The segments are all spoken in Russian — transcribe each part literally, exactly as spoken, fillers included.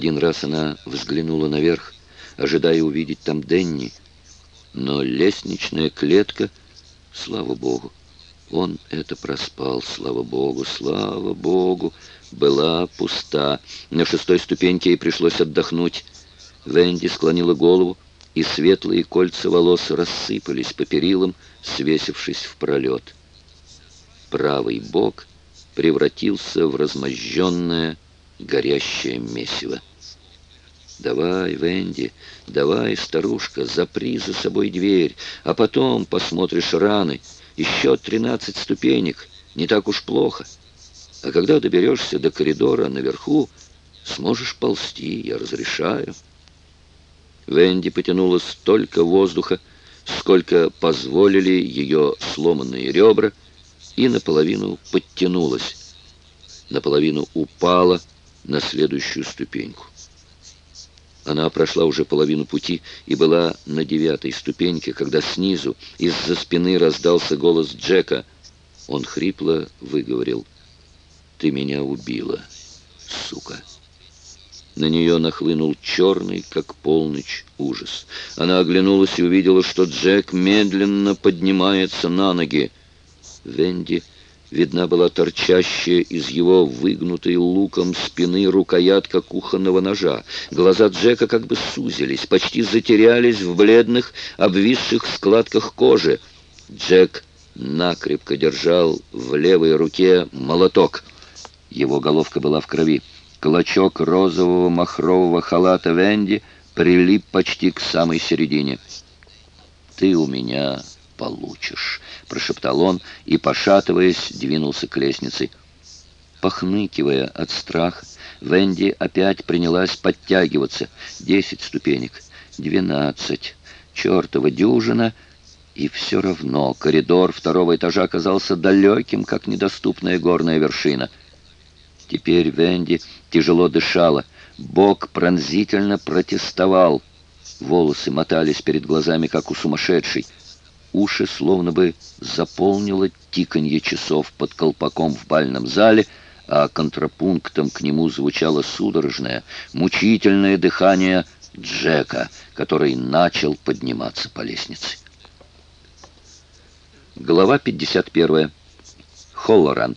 Один раз она взглянула наверх, ожидая увидеть там Денни, но лестничная клетка, слава богу, он это проспал, слава богу, слава богу, была пуста. На шестой ступеньке ей пришлось отдохнуть. Венди склонила голову, и светлые кольца волос рассыпались по перилам, свесившись в пролет. Правый бок превратился в размозженное, горящее месиво. «Давай, Венди, давай, старушка, запри за собой дверь, а потом посмотришь раны. Еще тринадцать ступенек, не так уж плохо. А когда доберешься до коридора наверху, сможешь ползти, я разрешаю». Венди потянула столько воздуха, сколько позволили ее сломанные ребра, и наполовину подтянулась, наполовину упала на следующую ступеньку. Она прошла уже половину пути и была на девятой ступеньке, когда снизу из-за спины раздался голос Джека. Он хрипло выговорил: «Ты меня убила, сука». На нее нахлынул черный, как полночь, ужас. Она оглянулась и увидела, что Джек медленно поднимается на ноги. Венди видна была торчащая из его выгнутой луком спины рукоятка кухонного ножа. Глаза Джека как бы сузились, почти затерялись в бледных, обвисших складках кожи. Джек накрепко держал в левой руке молоток. Его головка была в крови. Клочок розового махрового халата Венди прилип почти к самой середине. «Ты у меня получишь», — прошептал он и, пошатываясь, двинулся к лестнице. Похныкивая от страха, Венди опять принялась подтягиваться. Десять ступенек, двенадцать, чертова дюжина, и все равно коридор второго этажа казался далеким, как недоступная горная вершина. Теперь Венди тяжело дышала, бок пронзительно протестовал, волосы мотались перед глазами, как у сумасшедшей. Уши словно бы заполнило тиканье часов под колпаком в бальном зале, а контрапунктом к нему звучало судорожное, мучительное дыхание Джека, который начал подниматься по лестнице. Глава пятьдесят первая. Холлоран.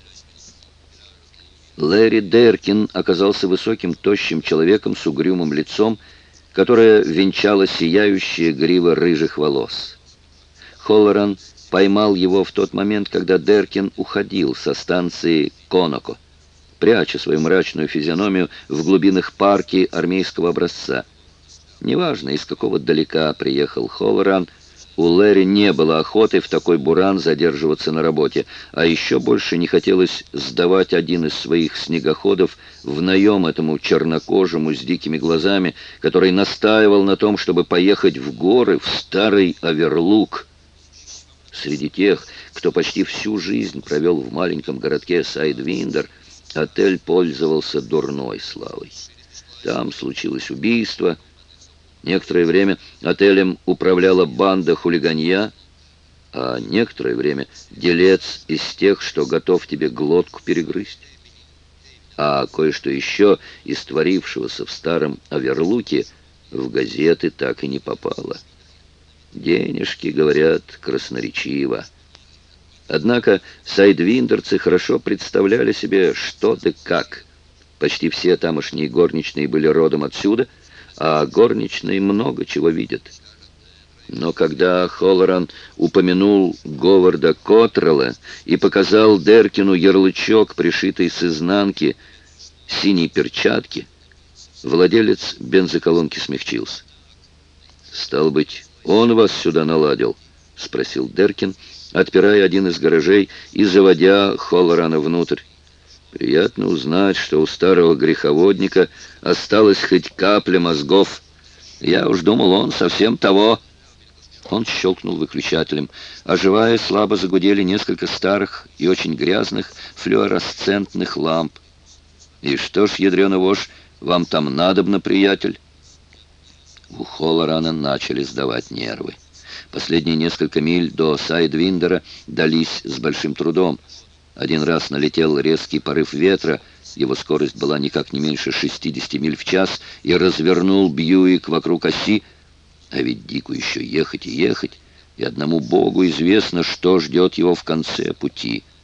Лэри Деркин оказался высоким, тощим человеком с угрюмым лицом, которое венчала сияющая грива рыжих волос. Холлоран поймал его в тот момент, когда Деркин уходил со станции Коноко, пряча свою мрачную физиономию в глубинах парки армейского образца. Неважно, из какого далека приехал Холлоран, у Лэри не было охоты в такой буран задерживаться на работе, а еще больше не хотелось сдавать один из своих снегоходов в наем этому чернокожему с дикими глазами, который настаивал на том, чтобы поехать в горы в старый Оверлук. Среди тех, кто почти всю жизнь провел в маленьком городке Сайдвиндер, отель пользовался дурной славой. Там случилось убийство. Некоторое время отелем управляла банда хулиганья, а некоторое время делец из тех, что готов тебе глотку перегрызть. А кое-что еще из творившегося в старом Оверлуке в газеты так и не попало. Денежки, говорят, красноречиво. Однако сайдвиндерцы хорошо представляли себе, что да как. Почти все тамошние горничные были родом отсюда, а горничные много чего видят. Но когда Холлоран упомянул Говарда Коттрелла и показал Деркину ярлычок, пришитый с изнанки синей перчатки, владелец бензоколонки смягчился. «Стало быть, он вас сюда наладил?» — спросил Деркин, отпирая один из гаражей и заводя Холлорана внутрь. «Приятно узнать, что у старого греховодника осталась хоть капля мозгов. Я уж думал, он совсем того». Он щелкнул выключателем. Оживая, слабо загудели несколько старых и очень грязных флуоресцентных ламп. «И что ж, ядрёна вошь, вам там надобно, приятель?» У Холлорана начали сдавать нервы. Последние несколько миль до Сайдвиндера дались с большим трудом. Один раз налетел резкий порыв ветра, его скорость была никак не меньше шестидесяти миль в час, и развернул Бьюик вокруг оси. А ведь Дику еще ехать и ехать, и одному Богу известно, что ждет его в конце пути.